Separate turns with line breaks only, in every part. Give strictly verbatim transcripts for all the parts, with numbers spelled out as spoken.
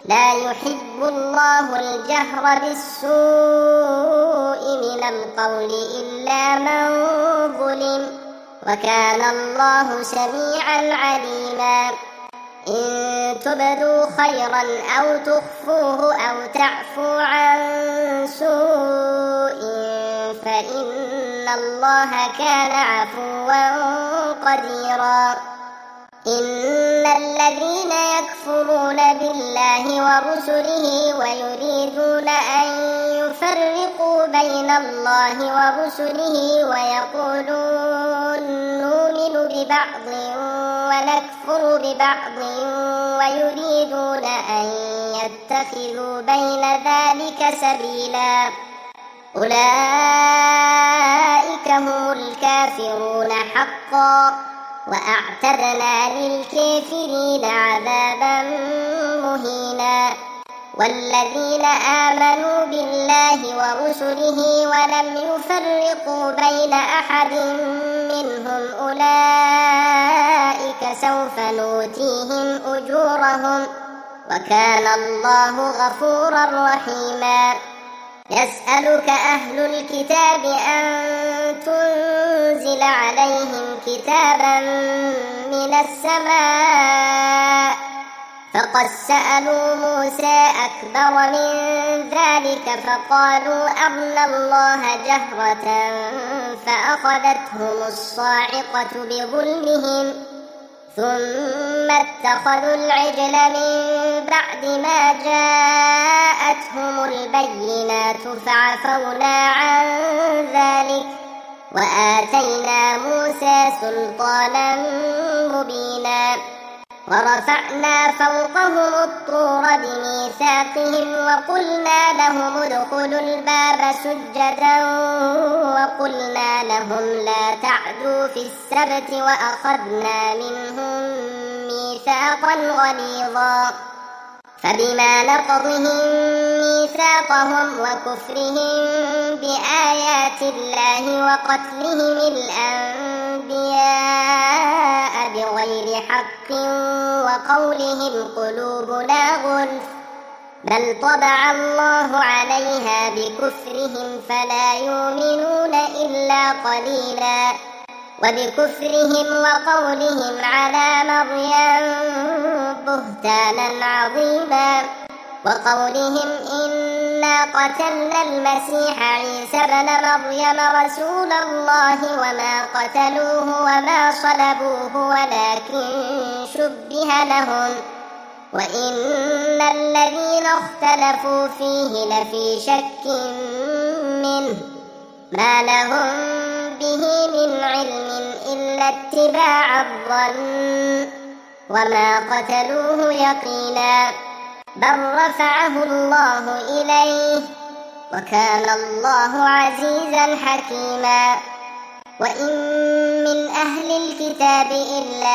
لا يحب الله الجهر بالسوء من القول إلا من ظلم، وكان الله سميعا عليما. إن تبدوا خيرا أو تخفوه أو تعفو عن سوء فإن الله كان عفوا قديرا. إن الذين يكفرون بالله ورسله ويريدون أن يفرقوا بين الله ورسله ويقولون نؤمن ببعض ونكفر ببعض ويريدون أن يتخذوا بين ذلك سبيلا، أولئك هم الكافرون حقا، وأعتدنا للكافرين عذابا مهينا. والذين آمنوا بالله ورسله ولم يفرقوا بين أحد منهم أولئك سوف نؤتيهم أجورهم، وكان الله غفورا رحيما. يسألك أهل الكتاب أن تنزل عليهم كتابا من السماء، فقد سألوا موسى أكبر من ذلك فقالوا أرنا الله جهرة فأخذتهم الصاعقة بظلمهم ثم اتخذوا العجل من بعد ما جاءتهم البينات فعفونا عن ذلك وآتينا موسى سلطانا مبينا. ورفعنا فوقهم الطور بميثاقهم وقلنا لهم ادخلوا الباب سجدا وقلنا لهم لا تعدوا في السبت وأخذنا منهم ميثاقا غليظا. فبما نقضهم ميثاقهم وكفرهم بآيات الله وقتلهم الأنبياء بغير حق وقولهم قلوبنا غلف بل طبع الله عليها بكفرهم فلا يؤمنون إلا قليلا. وبكفرهم وقولهم على مريم بهتانا عظيما وقولهم إنا قتلنا المسيح عيسى ابن مريم رسول الله وما قتلوه وما صلبوه ولكن شبه لهم وإن الذين اختلفوا فيه لفي شك منه ما لهم به من علم إلا اتباع الظن وما قتلوه يقينا بل رفعه الله إليه وكان الله عزيزا حكيما. وإن من أهل الكتاب إلا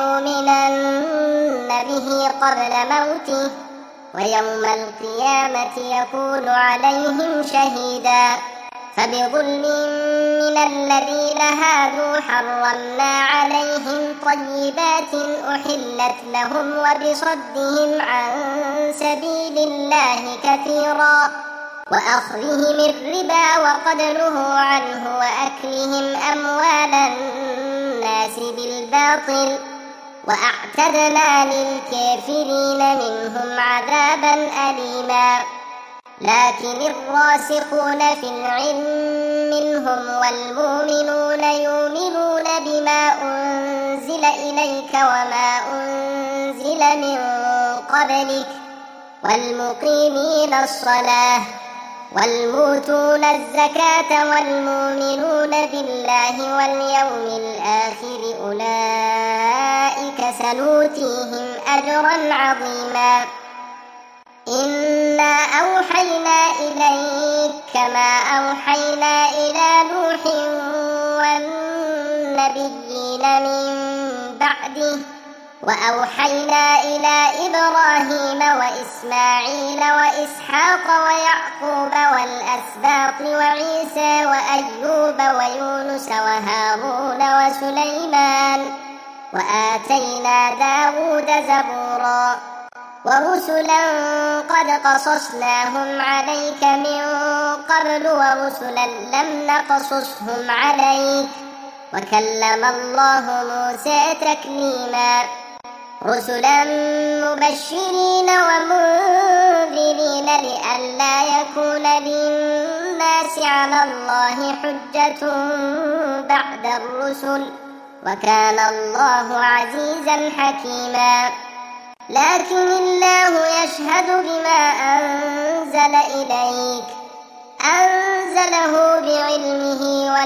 ليؤمنن به قبل موته ويوم القيامة يكون عليهم شهيدا. فبظلم من الذين هادوا حرمنا عليهم طيبات أحلت لهم وبصدهم عن سبيل الله كثيرا وأخذهم الربا وقد نهوا عنه وأكلهم أموال الناس بالباطل وأعتدنا للكافرين منهم عذابا أليما. لكن الراسخون في العلم منهم والمؤمنون يؤمنون بما أنزل إليك وما أنزل من قبلك والمقيمين الصلاة والمؤتون الزكاة والمؤمنون بالله واليوم الآخر أولئك سنؤتيهم أجرا عظيما. إنا أوحينا إليك كما أوحينا إلى نوح والنبيين من بعده وأوحينا إلى إبراهيم وإسماعيل وإسحاق ويعقوب والأسباط وعيسى وأيوب ويونس وهارون وسليمان وآتينا داود زبورا. ورسلا قد قصصناهم عليك من قبل ورسلا لم نقصصهم عليك وكلم الله موسى تكليما رسلا مبشرين ومنذرين لئلا يكون للناس على الله حجة بعد الرسل وكان الله عزيزا حكيما لكن الله يشهد بما أنزل إليك أنزله بعلمه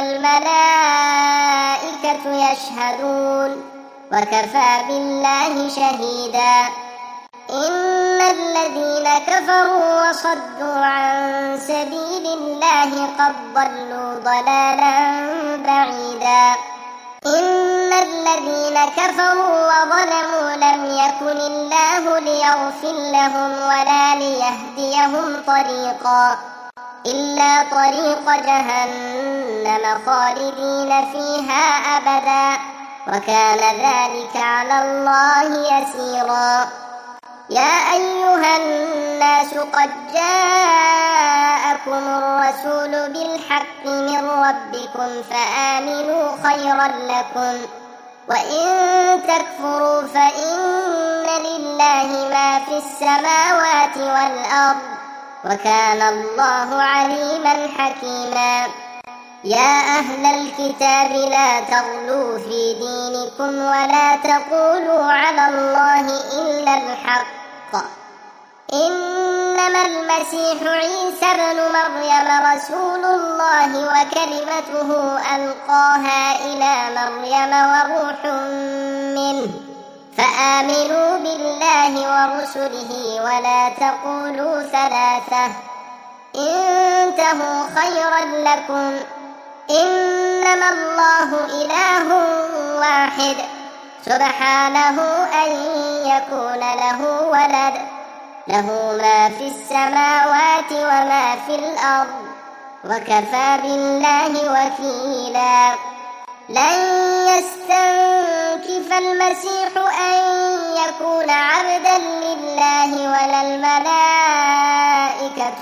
والملائكة يشهدون وكفى بالله شهيدا إن الذين كفروا وصدوا عن سبيل الله قد ضلوا ضلالا بعيدا إن الذين كفروا وظلموا لم يكن الله ليغفر لهم ولا ليهديهم طريقا إلا طريق جهنم خالدين فيها أبدا وكان ذلك على الله يسيرا يا أيها الناس قد جاءكم الرسول بالحق من ربكم فآمنوا خيرا لكم وإن تكفروا فإن لله ما في السماوات والأرض وكان الله عليما حكيما يا أهل الكتاب لا تغلوا في دينكم ولا تقولوا على الله إلا الحق إنما المسيح عيسى ابن مريم رسول الله وكلمته ألقاها إلى مريم وروح منه فآمنوا بالله ورسله ولا تقولوا ثلاثة انتهوا خيرا لكم إنما الله إله واحد سبحانه أن يكون له ولد له ما في السماوات وما في الأرض وكفى بالله وكيلا لن يستنكف المسيح أن يكون عبدا لله ولا الملائكة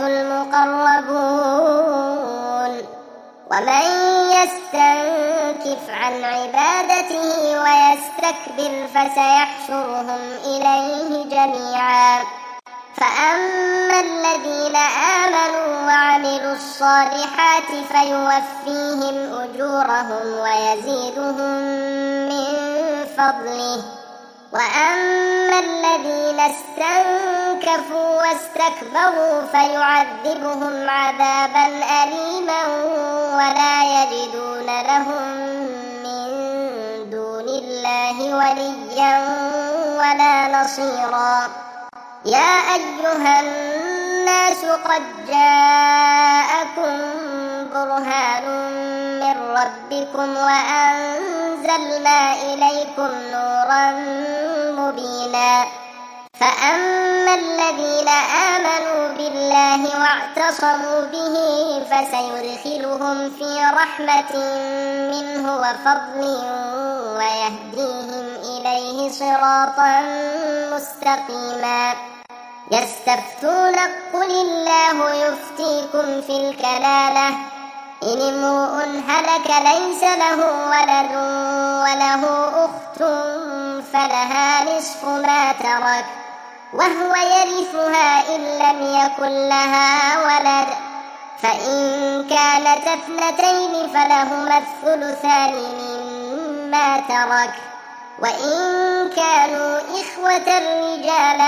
المقربون ومن يستنكف عن عبادته ويستكبر فسيحشرهم إليه جميعا فأما الذين آمنوا وعملوا الصالحات فيوفيهم أجورهم ويزيدهم من فضله وأما الذين استنكفوا واستكبروا فيعذبهم عذابا أليما ولا يجدون لهم من دون الله وليا ولا نصيرا يا أيها الناس قد جاءكم برهان من ربكم وأنزلنا إليكم نورا مبينا فأما الذين آمنوا بالله واعتصموا به فسيدخلهم في رحمة منه وفضل ويهديهم إليه صراطا مستقيما يستفتونك قل الله يفتيكم في الكلالة إن امرؤ هلك ليس له ولد وله أخت فلها نصف ما ترك وهو يرثها إن لم يكن لها ولد فإن كانت اثنتين فلهما الثلثان مما ترك وإن كانوا إخوة رجالا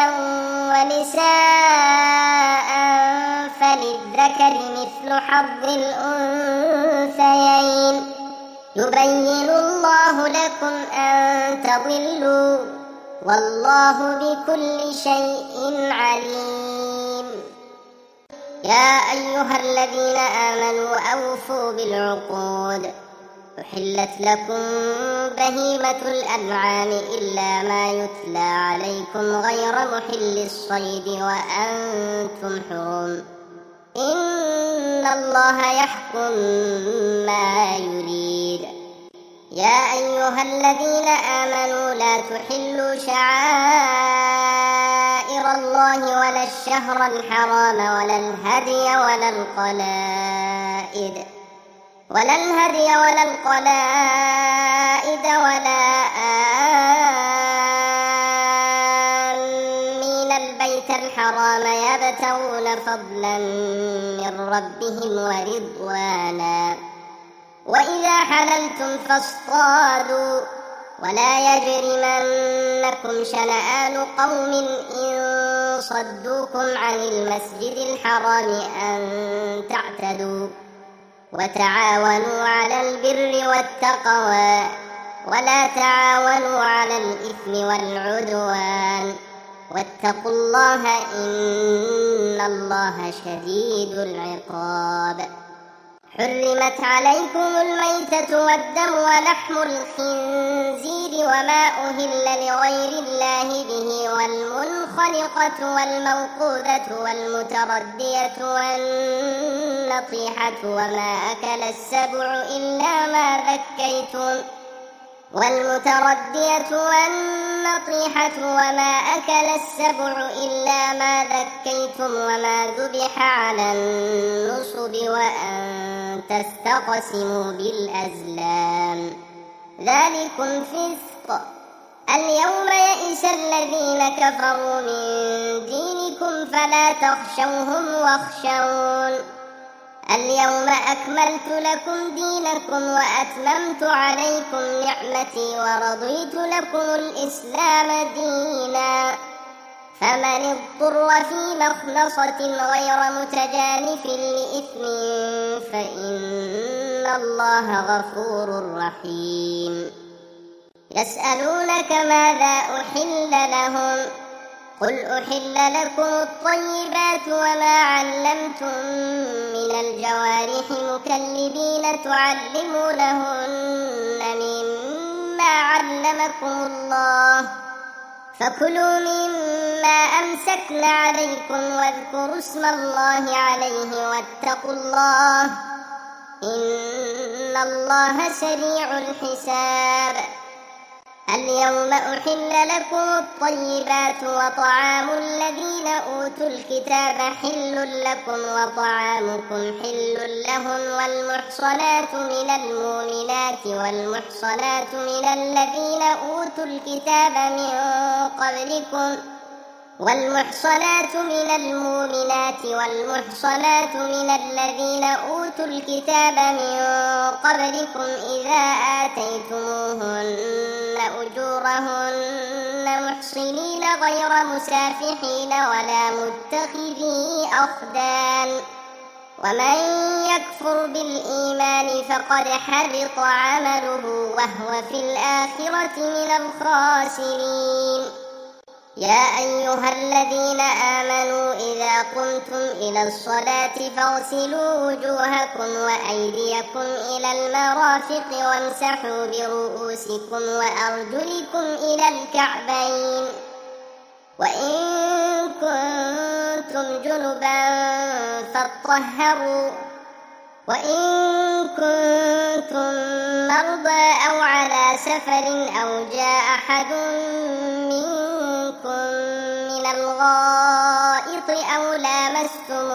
ونساء فللذكر مثل حظ الأنثيين يبين الله لكم أن تضلوا والله بكل شيء عليم يا أيها الذين آمنوا أوفوا بالعقود أحلت لكم بهيمة الأنعام إلا ما يتلى عليكم غير محل الصيد وأنتم حرم إن الله يحكم ما يريد يا أيها الذين آمنوا لا تحلوا شعائر غير الله ولا الشهر الحرام ولا الهدي ولا القلائد ولا الهدي ولا القلائد ولا آمين البيت الحرام يبتغون فضلا من ربهم ورضوانا وإذا حللتم فاصطادوا ولا يجرمنكم شنآن قوم إن صدوكم عن المسجد الحرام أن تعتدوا وتعاونوا على البر والتقوى ولا تعاونوا على الإثم والعدوان واتقوا الله إن الله شديد العقاب. حرمت عليكم الميتة والدم ولحم الخنزير وما أهل لغير الله به والمنخنقة والموقوذة والمتردية والنطيحة وما أكل السبع إلا ما ذكيتم والمتردية والنطيحة وما أكل السبع إلا ما ذكيتم وما ذبح على النصب وأن تستقسموا بالأزلام ذلكم فسق. اليوم يئس الذين كفروا من دينكم فلا تخشوهم واخشون اليوم أكملت لكم دينكم وأتممت عليكم نعمتي ورضيت لكم الإسلام دينا فمن اضطر في مخنصة غير متجانف لإثم فإن الله غفور رحيم. يسألونك ماذا أحل لهم قل أحل لكم الطيبات وما علمتم من الجوارح مكلبين تعلمونهن مما علمكم الله فكلوا مما أمسكن عليكم واذكروا اسم الله عليه واتقوا الله إن الله سريع الحساب. اليوم أحل لكم الطيبات وطعام الذين أوتوا الكتاب حل لكم وطعامكم حل لهم والمحصنات من المؤمنات والمحصنات من الذين أوتوا الكتاب من قبلكم والمحصنات من المؤمنات والمحصنات من الذين أوتوا الكتاب من قبلكم إذا آتيتموهن أجورهن محصنين غير مسافحين ولا متخذي أخدان ومن يكفر بالإيمان فقد حبط عمله وهو في الآخرة من الخاسرين. يا أيها الذين آمنوا إذا قمتم إلى الصلاة فاغسلوا وجوهكم وأيديكم إلى المرافق وامسحوا برؤوسكم وأرجلكم إلى الكعبين وإن كنتم جنبا فاطهروا وإن كنتم مرضى أو على سفر أو جاء أحد منكم من الغائط أو لامستم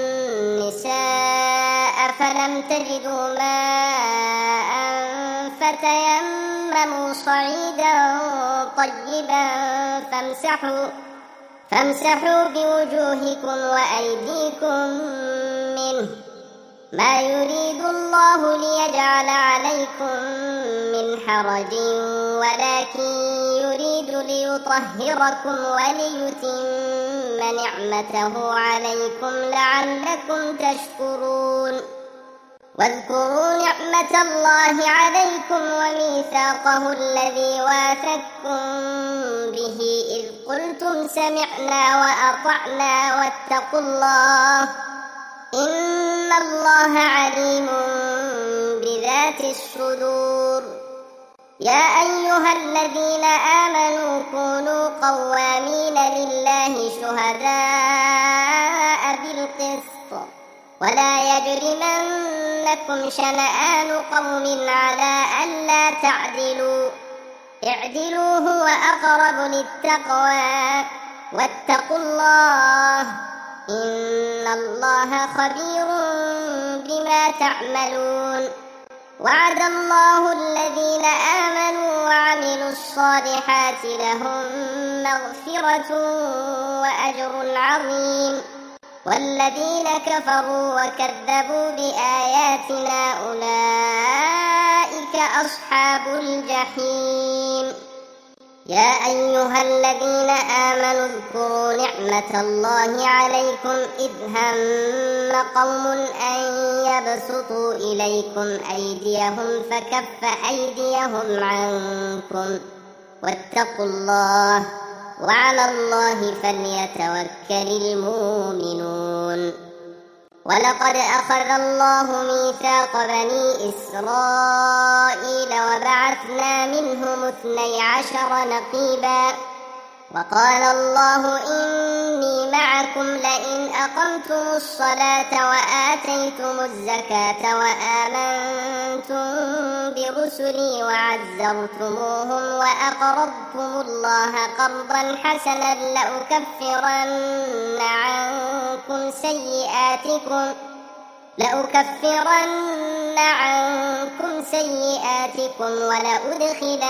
النساء فلم تجدوا ماء فتيمموا صعيدا طيبا فامسحوا فامسحوا بوجوهكم وأيديكم منه ما يريد الله ليجعل عليكم من حرج ولكن يريد ليطهركم وليتم نعمته عليكم لعلكم تشكرون. واذكروا نعمة الله عليكم وميثاقه الذي واثقكم به إذ قلتم سمعنا وأطعنا واتقوا الله إن الله عليم بذات الصدور. يا أيها الذين آمنوا كونوا قوامين لله شهداء بالقسط ولا يجرمنكم شنآن قوم على ألا تعدلوا اعدلوا هو أقرب للتقوى واتقوا الله إن الله خبير بما تعملون. وعد الله الذين آمنوا وعملوا الصالحات لهم مغفرة وأجر عظيم، والذين كفروا وكذبوا بآياتنا أولئك أصحاب الجحيم. يا أيها الذين آمنوا اذكروا نعمة الله عليكم إذ هم قوم أن يبسطوا إليكم أيديهم فكف أيديهم عنكم واتقوا الله وعلى الله فليتوكل المؤمنون. ولقد أخذ الله ميثاق بني إسرائيل وبعثنا منهم اثني عشر نقيبا وقال الله إني معكم لئن أقمتم الصلاة وآتيتم الزكاة وآمنتم برسلي وعزرتموهم وأقرضتم الله قرضا حسنا لأكفرن عنكم سيئاتكم لأكفرن عنكم سيئاتكم ولأدخلنكم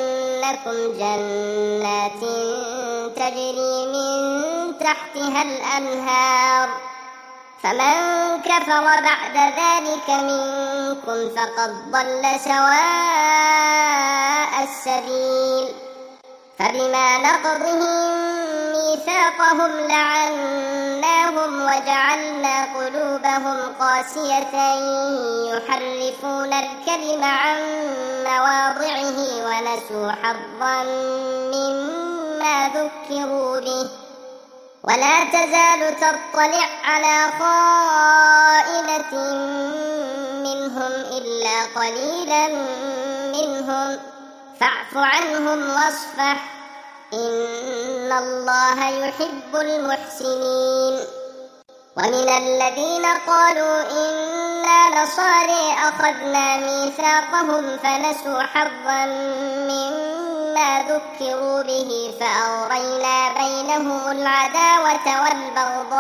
جنات تجري من تحتها الأنهار فمن كفر بعد ذلك منكم فقد ضل سواء السبيل. فبما نقضهم ميثاقهم لعناهم وجعلنا قلوبهم قاسية يحرفون الكلم عن مواضعه ونسوا حظا مما ذكروا به ولا تزال تطلع على خائنة منهم إلا قليلا منهم فاعف عنهم واصفح إن الله يحب المحسنين. ومن الذين قالوا إنا نصارى أخذنا ميثاقهم فنسوا حظا مما ذكروا به فأغرينا بينهم العداوة والبغضاء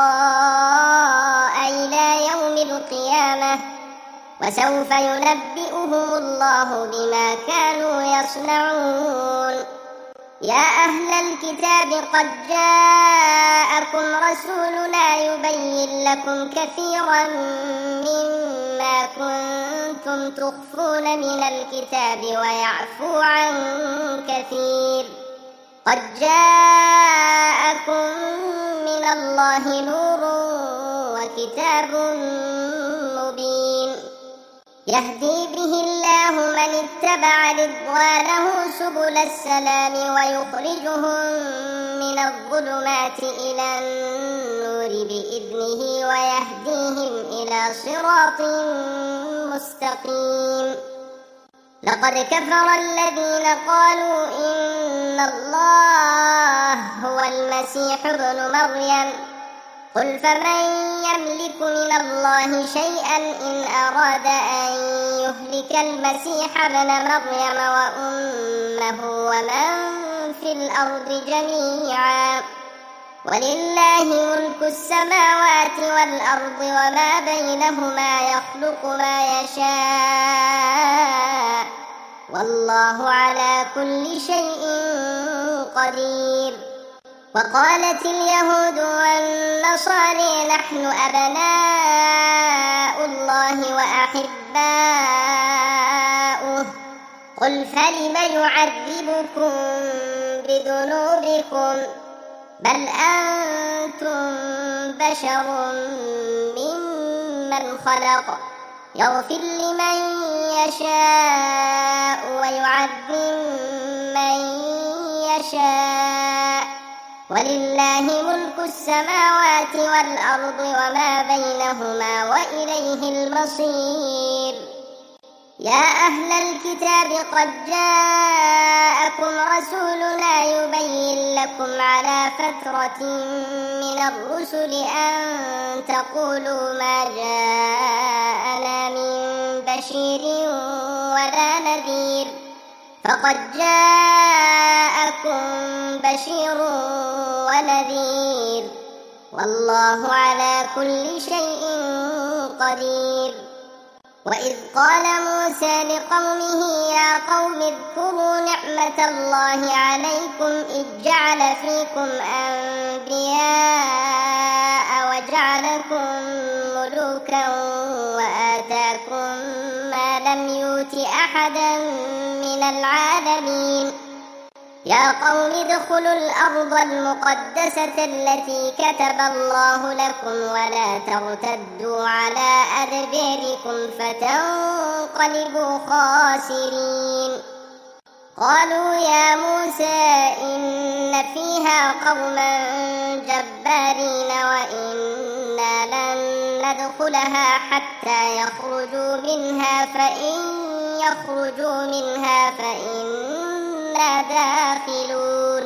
إلى يوم القيامة وسوف ينبئهم الله بما كانوا يصنعون. يا أهل الكتاب قد جاءكم رسولنا يبين لكم كثيرا مما كنتم تخفون من الكتاب ويعفو عن كثير. قد جاءكم من الله نور وكتاب مبين يهدي به الله من اتبع رضوانه سبل السلام ويخرجهم من الظلمات إلى النور بإذنه ويهديهم إلى صراط مستقيم. لقد كفر الذين قالوا إن الله هو المسيح ابن مريم قل فمن يملك من الله شيئا إن أراد أن يهلك المسيح ابن مريم وأمه ومن في الأرض جميعا ولله ملك السماوات والأرض وما بينهما يخلق ما يشاء والله على كل شيء قدير. وقالت اليهود والنصارى نحن أبناء الله وأحباؤه قل فلم يعذبكم بذنوبكم بل أنتم بشر ممن خلق يغفر لمن يشاء ويعذب من يشاء ولله ملك السماوات والأرض وما بينهما وإليه المصير. يا أهل الكتاب قد جاءكم رسولنا يبين لكم على فترة من الرسل أن تقولوا ما جاءنا من بشير ولا نذير فقد جاءكم بشير ونذير والله على كل شيء قدير. وإذ قال موسى لقومه يا قوم اذكروا نعمة الله عليكم إذ جعل فيكم أنبياء وجعلكم ملوكا وآتاكم ما لم يؤت أحدا من العالمين. يا قوم ادخلوا الأرض المقدسة التي كتب الله لكم ولا ترتدوا على أدباركم فتنقلبوا خاسرين. قالوا يا موسى إن فيها قوما جبارين وإنا لن ندخلها حتى يخرجوا منها فإن يخرجوا منها فإنا داخلون.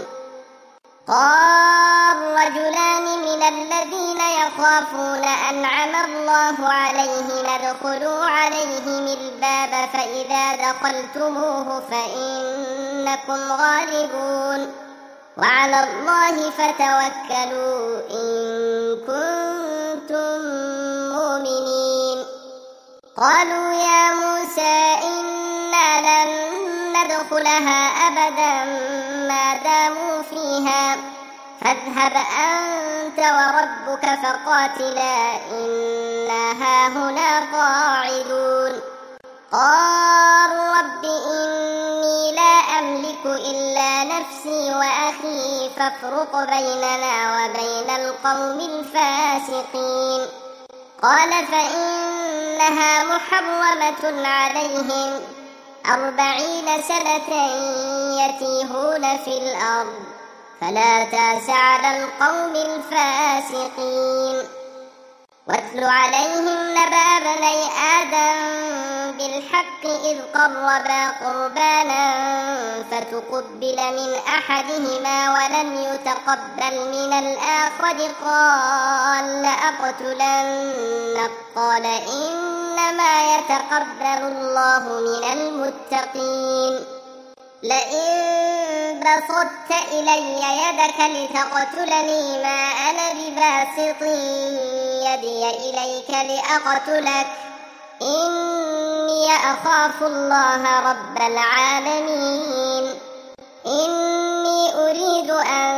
قال رجلان من الذين يخافون أنعم الله عليهم ادخلوا عليهم الباب فإذا دخلتموه فإنكم غالبون وعلى الله فتوكلوا إن كنتم مؤمنين. قالوا يا موسى إنا لن ندخلها أبدا ما داموا فيها فاذهب أنت وربك فقاتلا إنا هاهنا قاعدون. قال رب إني لا أملك إلا نفسي وأخي فافرق بيننا وبين القوم الفاسقين. قال فإنها محرمة عليهم أربعين سنة يتيهون في الأرض فلا تأس على القوم الفاسقين. واتل عليهم نبأ بني آدم بالحق إذ قربا قربانا فتقبل من أحدهما ولم يتقبل من الآخر قال لأقتلنك قال إنما يتقبل الله من المتقين. لئن بسطت إلي يدك لتقتلني ما أنا بباسط يدي إليك لأقتلك إني أخاف الله رب العالمين. إني أريد أن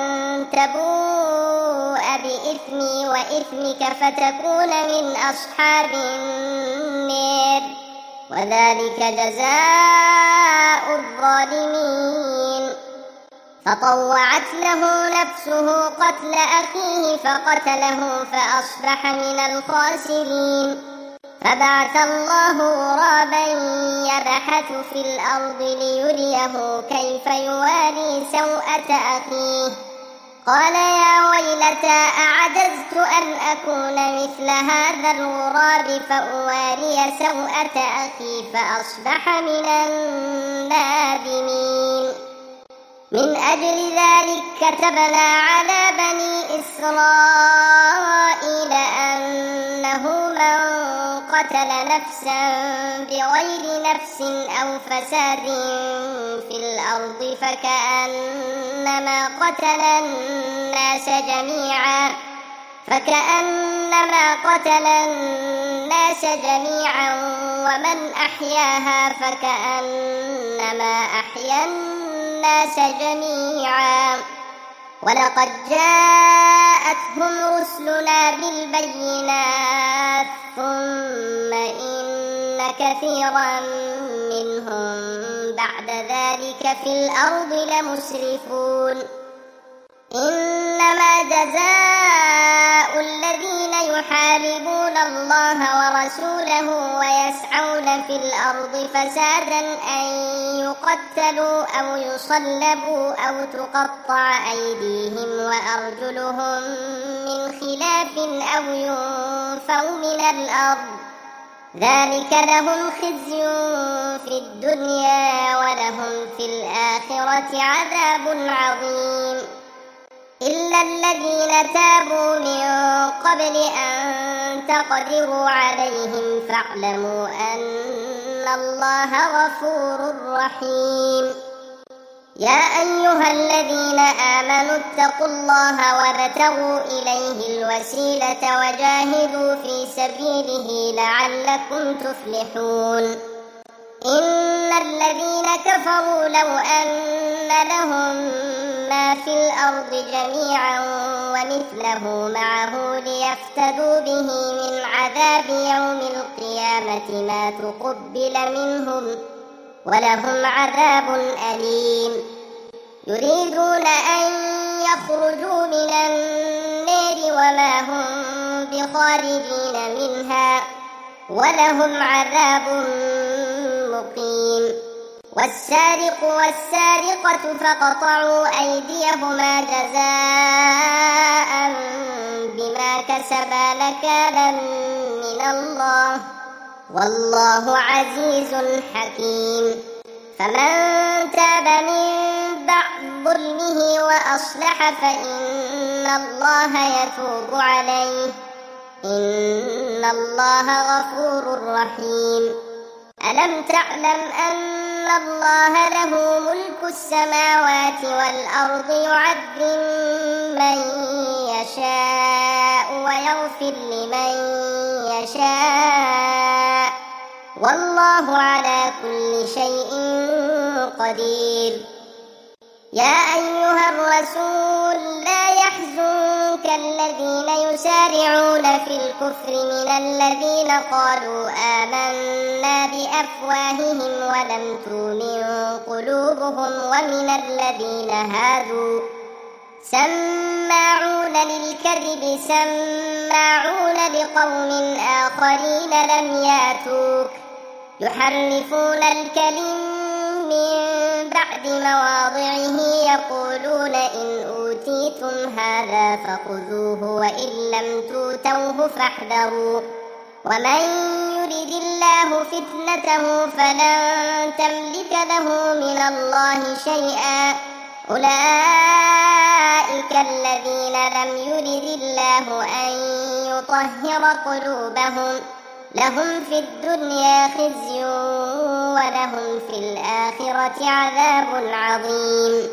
تبوء بإثمي وإثمك فتكون من أصحاب النار وذلك جزاء الظالمين. فطوعت له نفسه قتل أخيه فقتله فأصبح من الخاسرين. فبعث الله غرابا يبحث في الأرض ليريه كيف يواري سوءة أخيه قال يا ويلتى أعجزت أن أكون مثل هذا الغراب فأواري سوءة أخي فأصبح من النادمين. من أجل ذلك كتبنا على بني إسرائيل أنه من قتل نفسا بغير نفس أو فساد في الأرض فكأنما قتل الناس جميعا فكأنما قتل الناس جميعا ومن أحياها فكأنما أحيا الناس جميعا. ولقد جاءتهم رسلنا بالبينات ثم إن كثيرا منهم بعد ذلك في الأرض لمسرفون. إنما جزاء الذين يحاربون الله ورسوله ويسعون في الأرض فسادا أن يقتلوا أو يصلبوا أو تقطع أيديهم وأرجلهم من خلاف أو ينفوا من الأرض ذلك لهم خزي في الدنيا ولهم في الآخرة عذاب عظيم. إلا الذين تابوا من قبل أن تقدروا عليهم فاعلموا أن الله غفور رحيم. يا أيها الذين آمنوا اتقوا الله وابتغوا إليه الوسيلة وجاهدوا في سبيله لعلكم تفلحون إن الذين كفروا لو أن لهم ما في الأرض جميعا ومثله معه ليفتدوا به من عذاب يوم القيامة ما تقبل منهم ولهم عذاب أليم يريدون أن يخرجوا من النار وما هم بخارجين منها ولهم عذاب مقيم والسارق والسارقة فاقطعوا أيديهما جزاء بما كسبا نكالا من الله والله عزيز حكيم فمن تاب من بعد ظلمه وأصلح فإن الله يتوب عليه إن الله غفور رحيم ألم تعلم أن الله له ملك السماوات والأرض يعذب من يشاء ويغفر لمن يشاء والله على كل شيء قدير يا أيها الرسول لا يحزنك الذين يسارعون في الكفر من الذين قالوا آمنا بأفواههم ولم تؤمن قلوبهم ومن الذين هادوا سماعون للكذب سماعون لقوم آخرين لم ياتوك يحرفون الكلم من بعد مواضعه يقولون إن أوتيتم هذا فخذوه وإن لم توتوه فاحذروا ومن يرد الله فتنته فلن تملك له من الله شيئا أولئك الذين لم يرد الله أن يطهر قلوبهم لهم في الدنيا خزي ولهم في الآخرة عذاب عظيم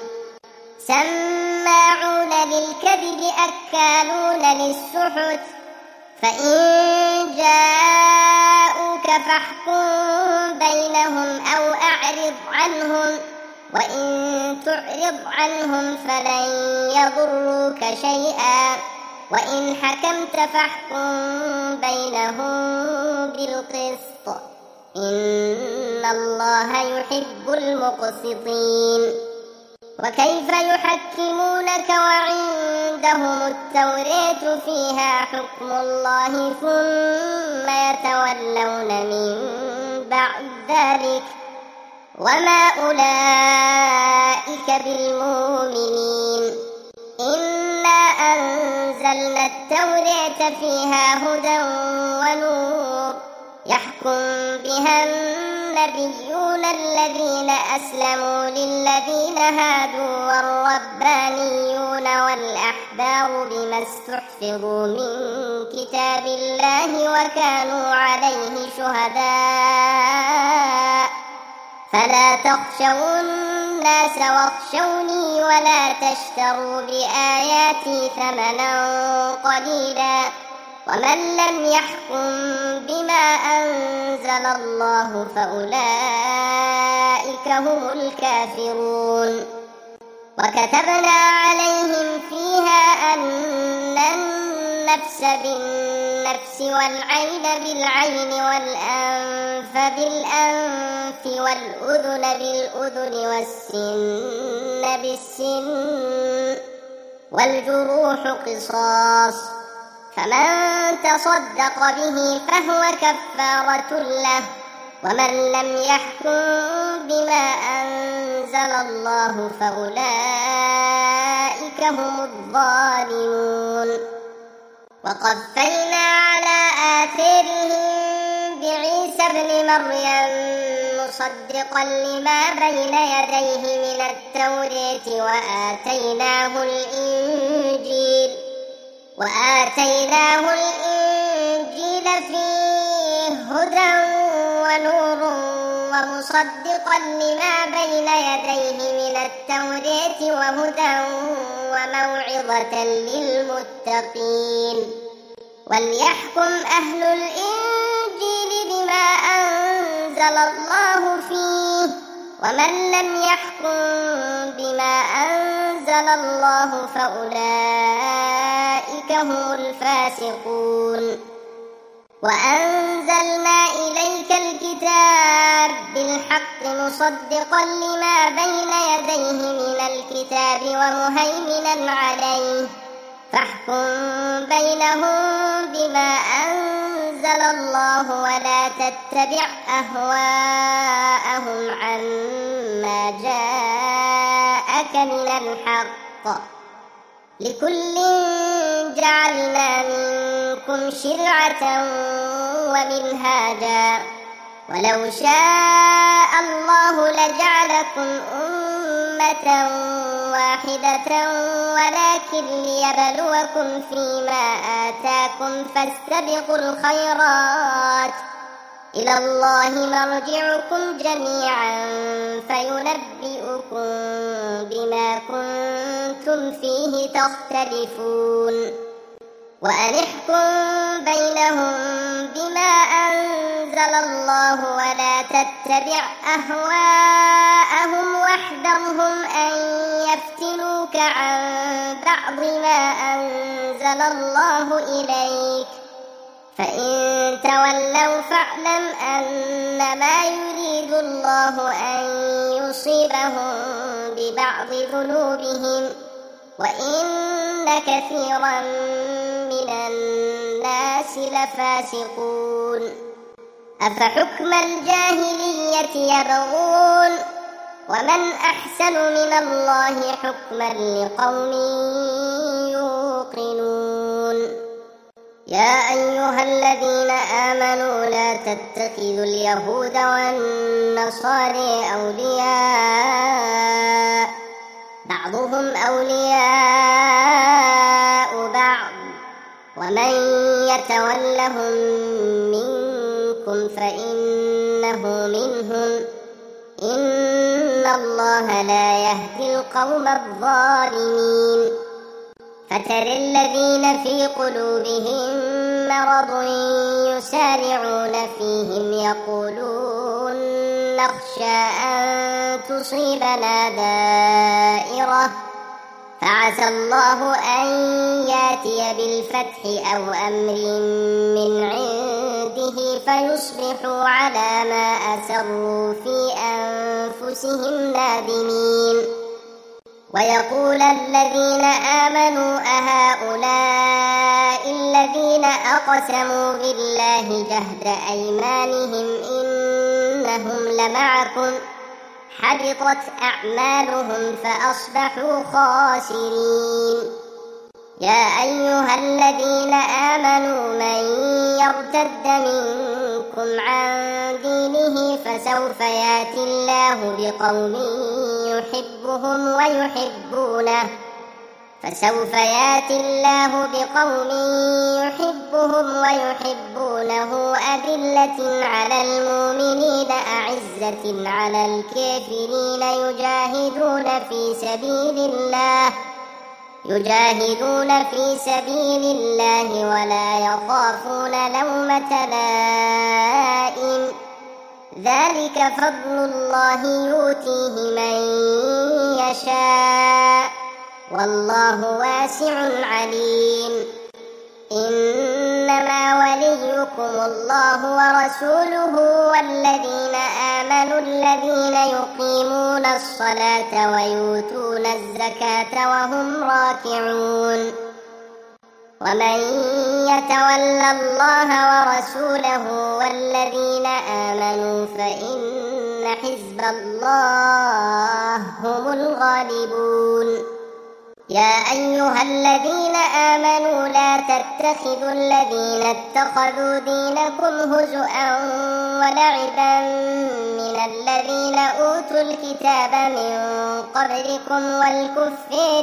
سماعون للكذب أكالون للسحت فإن جاءوك فاحكم بينهم أو أعرض عنهم وإن تعرض عنهم فلن يضروك شيئا وإن حكمت فاحكم بينهم بالقسط إن الله يحب المقسطين وكيف يحكمونك وعندهم التوراة فيها حكم الله ثم يتولون من بعد ذلك وما أولئك بالمؤمنين إنا أنزلنا التوراة فيها هدى ونور يحكم بها النبيون الذين أسلموا للذين هادوا والربانيون والأحبار بما استحفظوا من كتاب الله وكانوا عليه شهداء فلا تخشوا الناس واخشوني ولا تشتروا بآياتي ثمنا قليلا ومن لم يحكم بما أنزل الله فأولئك هم الكافرون وكتبنا عليهم فيها أن النفس بالنفس والعين بالعين والأنف بالأنف والأذن بالأذن والسن بالسن والجروح قصاص فمن تصدق به فهو كفارة له ومن لم يحكم بما أنزل الله فأولئك هم الظالمون وقفينا على آثارهم بعيسى ابن مريم مصدقا لما بين يديه من التوراة وآتيناه الإنجيل وآتيناه الإنجيل فيه هدى ونور ومصدقا لما بين يديه من التوراة وهدى وموعظة للمتقين وليحكم أهل الإنجيل بما أنزل الله فيه ومن لم يحكم بما أنزل الله فأولئك هم الفاسقون وأنزلنا إليك الكتاب بالحق مصدقا لما بين يديه من الكتاب ومهيمنا عليه فاحكم بينهم بما أنزل الله ولا تتبع أهواءهم عما جاءك من الحق لكل جعلنا منكم شرعة ومنهاجا ولو شاء الله لجعلكم أمة واحدة ولكن ليبلوكم فيما آتاكم فاستبقوا الخيرات إلى الله مرجعكم جميعا فينبئكم بما كنتم فيه تختلفون وأن احكم بينهم بما أنزل الله ولا تتبع أهواءهم واحذرهم أن يفتنوك عن بعض ما أنزل الله إليك فإن تولوا فاعلم أنما يريد الله أن يصيبهم ببعض ذنوبهم وإن كثيرا من الناس لفاسقون أفحكم الجاهلية يبغون ومن أحسن من الله حكما لقوم يوقنون يا أيها الذين آمنوا لا تتخذوا اليهود والنصارى أولياء بعضهم أولياء بعض ومن يتولهم منكم فإنه منهم إن الله لا يهدي القوم الظالمين فترى الذين في قلوبهم مرض يسارعون فيهم يقولون نخشى أن تصيبنا دائرة فعسى الله أن ياتي بالفتح أو أمر من عنده فيصبحوا على ما أسروا في أنفسهم نادمين ويقول الذين آمنوا أهؤلاء الذين أقسموا بالله جهد أيمانهم إنهم لمعكم حبطت أعمالهم فأصبحوا خاسرين يا أيها الذين آمنوا من يرتد منكم عن دينه فسوف يأتي الله بقوم يحبهم ويحبونه فسوف يأتي الله بقوم يحبهم ويحبونه أذلة على المؤمنين أعزة على الكافرين يجاهدون في سبيل الله يجاهدون في سبيل الله ولا يخافون لومة لائم ذلك فضل الله يؤتيه من يشاء والله واسع عليم إنما وليكم الله ورسوله والذين آمنوا الذين يقيمون الصلاة ويؤتون الزكاة وهم راكعون ومن يتول الله ورسوله والذين آمنوا فإن حزب الله هم الغالبون يا أيها الذين آمنوا لا تتخذوا الذين اتخذوا دينكم هزؤا ولعبا من الذين أوتوا الكتاب من قبلكم والكفار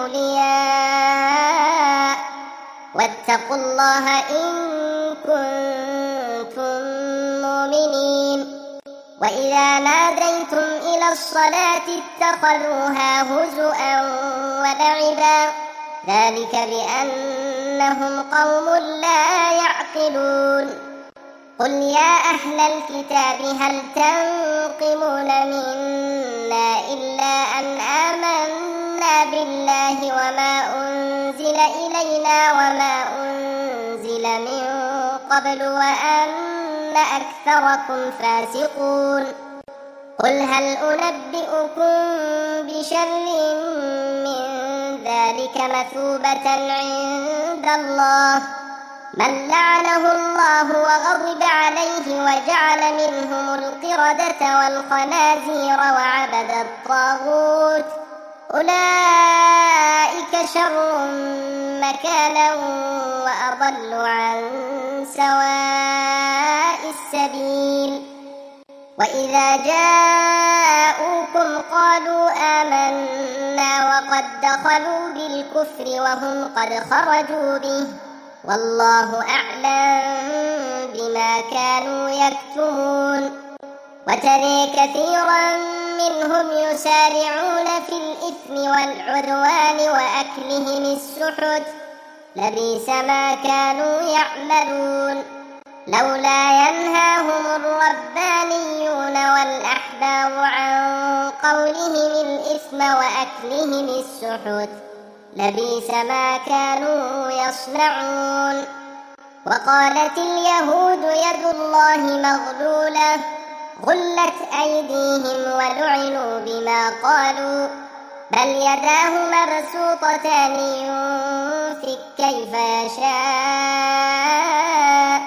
أولياء واتقوا الله إن كنتم مؤمنين وإذا ناديتم إلى الصلاة اتخذوها هزؤا ولعبا ذلك بأنهم قوم لا يعقلون قل يا أهل الكتاب هل تنقمون منا إلا أن آمنا بالله وما أنزل إلينا وما أنزل من قبل وأن أكثركم فاسقون قل هل أنبئكم بشر من ذلك مثوبة عند الله من لعنه الله وغضب عليه وجعل منهم القردة والخنازير وعبد الطاغوت أولئك شر مكانا وأضل عن سواء السبيل وإذا جاءوكم قالوا آمنا وقد دخلوا بالكفر وهم قد خرجوا به والله أعلم بما كانوا يكتمون وترى كثيرا منهم يسارعون في الإثم والعدوان وأكلهم السحت لبئس ما كانوا يعملون لولا ينهاهم الربانيون والأحبار عن قولهم الإثم وأكلهم السحت لبئس ما كانوا يصنعون وقالت اليهود يد الله مغلولة غلت أيديهم ولعنوا بما قالوا بل يداه مبسوطتان ينفق كيف يشاء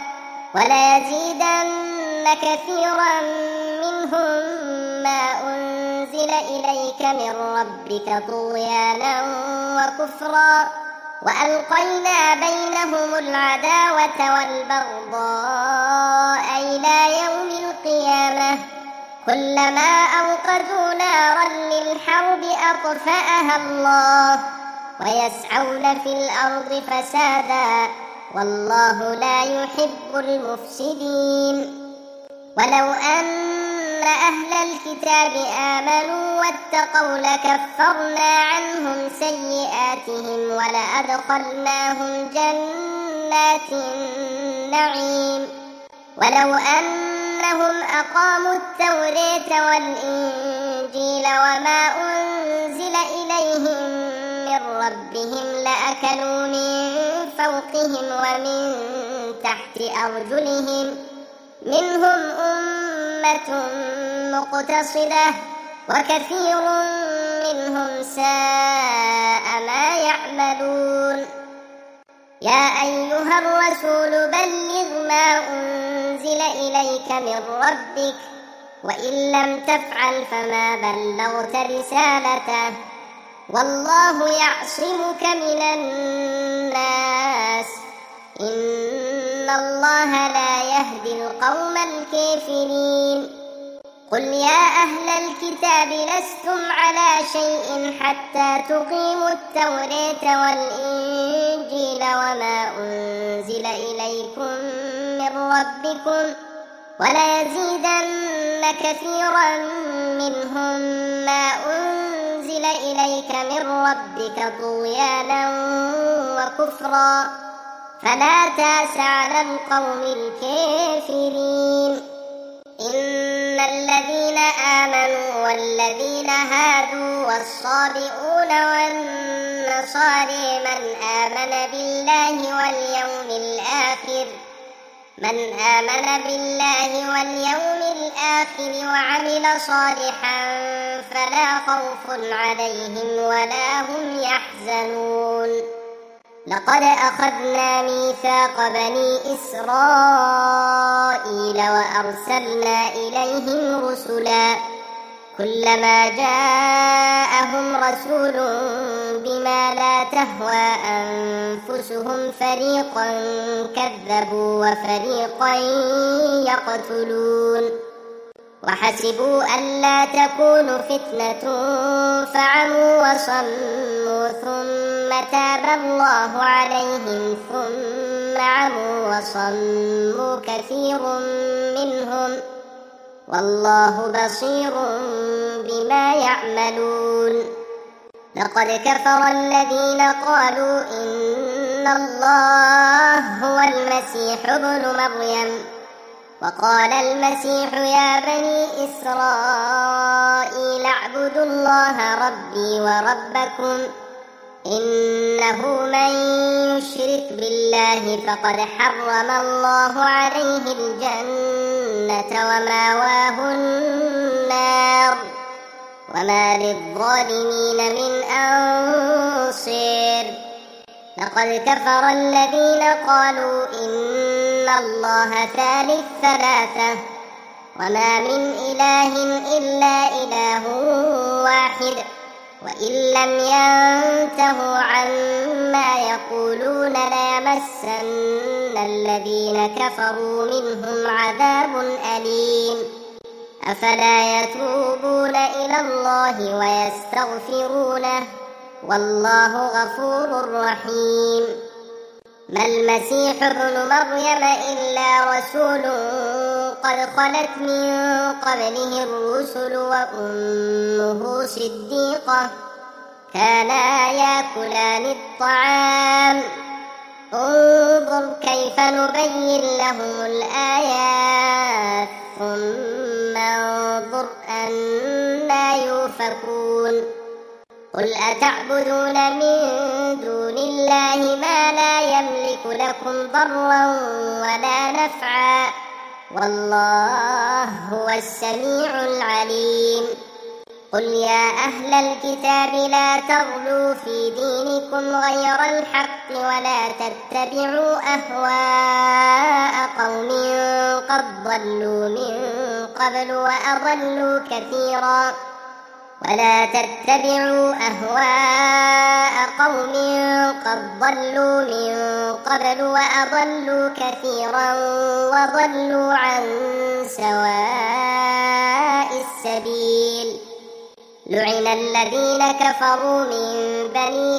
وليزيدن كثيرا منهم ما أنزل إليك من ربك طغيانا وكفرا وألقينا بينهم العداوة والبغضاء إلى يوم القيامة كلما أوقدوا نارا للحرب أطفأها الله ويسعون في الأرض فسادا والله لا يحب المفسدين ولو أن أهل الكتاب آمنوا واتقوا لكفرنا عنهم سيئاتهم ولأدخلناهم جنات النعيم ولو أنهم أقاموا التوراة والإنجيل وما أنزل إليهم من ربهم لأكلوا من فوقهم ومن تحت أرجلهم منهم أمة مقتصدة وكثير منهم ساء ما يعملون يا أيها الرسول بلغ ما أنزل إليك من ربك وإن لم تفعل فما بلغت رسالته والله يعصمك من الناس إن الله لا يهدي القوم الكافرين قل يا أهل الكتاب لستم على شيء حتى تقيموا التوراة والإنجيل وما أنزل إليكم من ربكم وليزيدن كثيرا منهم ما أنزل إليك من ربك طغيانا وكفرا فلا تأس على القوم الكافرين إن الذين آمنوا والذين هادوا والصابئون والنصارى من آمن بالله واليوم الآخر من آمن بالله واليوم الآخر وعمل صالحا فلا خوف عليهم ولا هم يحزنون لقد أخذنا ميثاق بني إسرائيل وأرسلنا إليهم رسلا كلما جاءهم رسول بما لا تهوى أنفسهم فريقا كذبوا وفريقا يقتلون وحسبوا ألا تكون فتنة فعموا وصموا ثم تاب الله عليهم ثم عموا وصموا كثير منهم والله بصير بما يعملون. لقد كفر الذين قالوا إن الله هو المسيح ابن مريم، وقال المسيح يا بني إسرائيل اعبدوا الله ربي وربكم إنه من يشرك بالله فقد حرم الله عليه الجنة ومأواه النار وما للظالمين من أنصير. لقد كفر الذين قالوا إن الله ثالث ثلاثة وما من إله إلا إله واحد وإن لم ينتهوا عما يقولون ليمسن الذين كفروا منهم عذاب أليم. أفلا يتوبون إلى الله ويستغفرونه والله غفور رحيم. ما المسيح ابن مريم إلا رسول قد خلت من قبله الرسل وأمه صديقة كانا يأكلان الطعام انظر كيف نبين لهم الآيات ثم انظر أنى يؤفكون. قل أتعبدون من دون الله ما لا يملك لكم ضرا ولا نفعا والله هو السميع العليم. قل يا أهل الكتاب لا تغلوا في دينكم غير الحق ولا تتبعوا أهواء قوم قد ضلوا من قبل وأضلوا كثيرا ولا تتبعوا أهواء قوم قد ضلوا من قبل وأضلوا كثيرا وضلوا عن سواء السبيل. لعن الذين كفروا من بني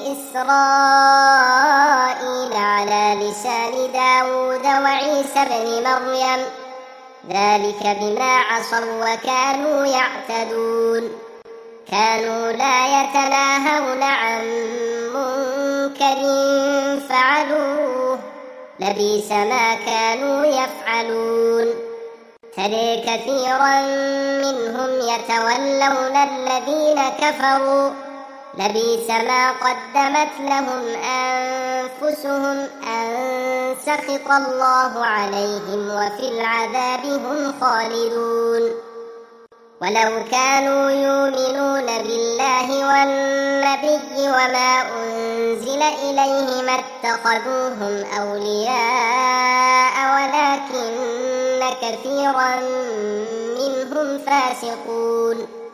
إسرائيل على لسان داود وعيسى بن مريم ذلك بما عصوا وكانوا يعتدون. كانوا لا يتناهون عن منكر فعلوه لبئس ما كانوا يفعلون. ترى كثيرا منهم يتولون الذين كفروا لبئس ما قدمت لهم أنفسهم أن سخط الله عليهم وفي العذاب هم خالدون. ولو كانوا يؤمنون بالله والنبي وما أنزل إليه ما اتخذوهم أولياء ولكن كثيرا منهم فاسقون.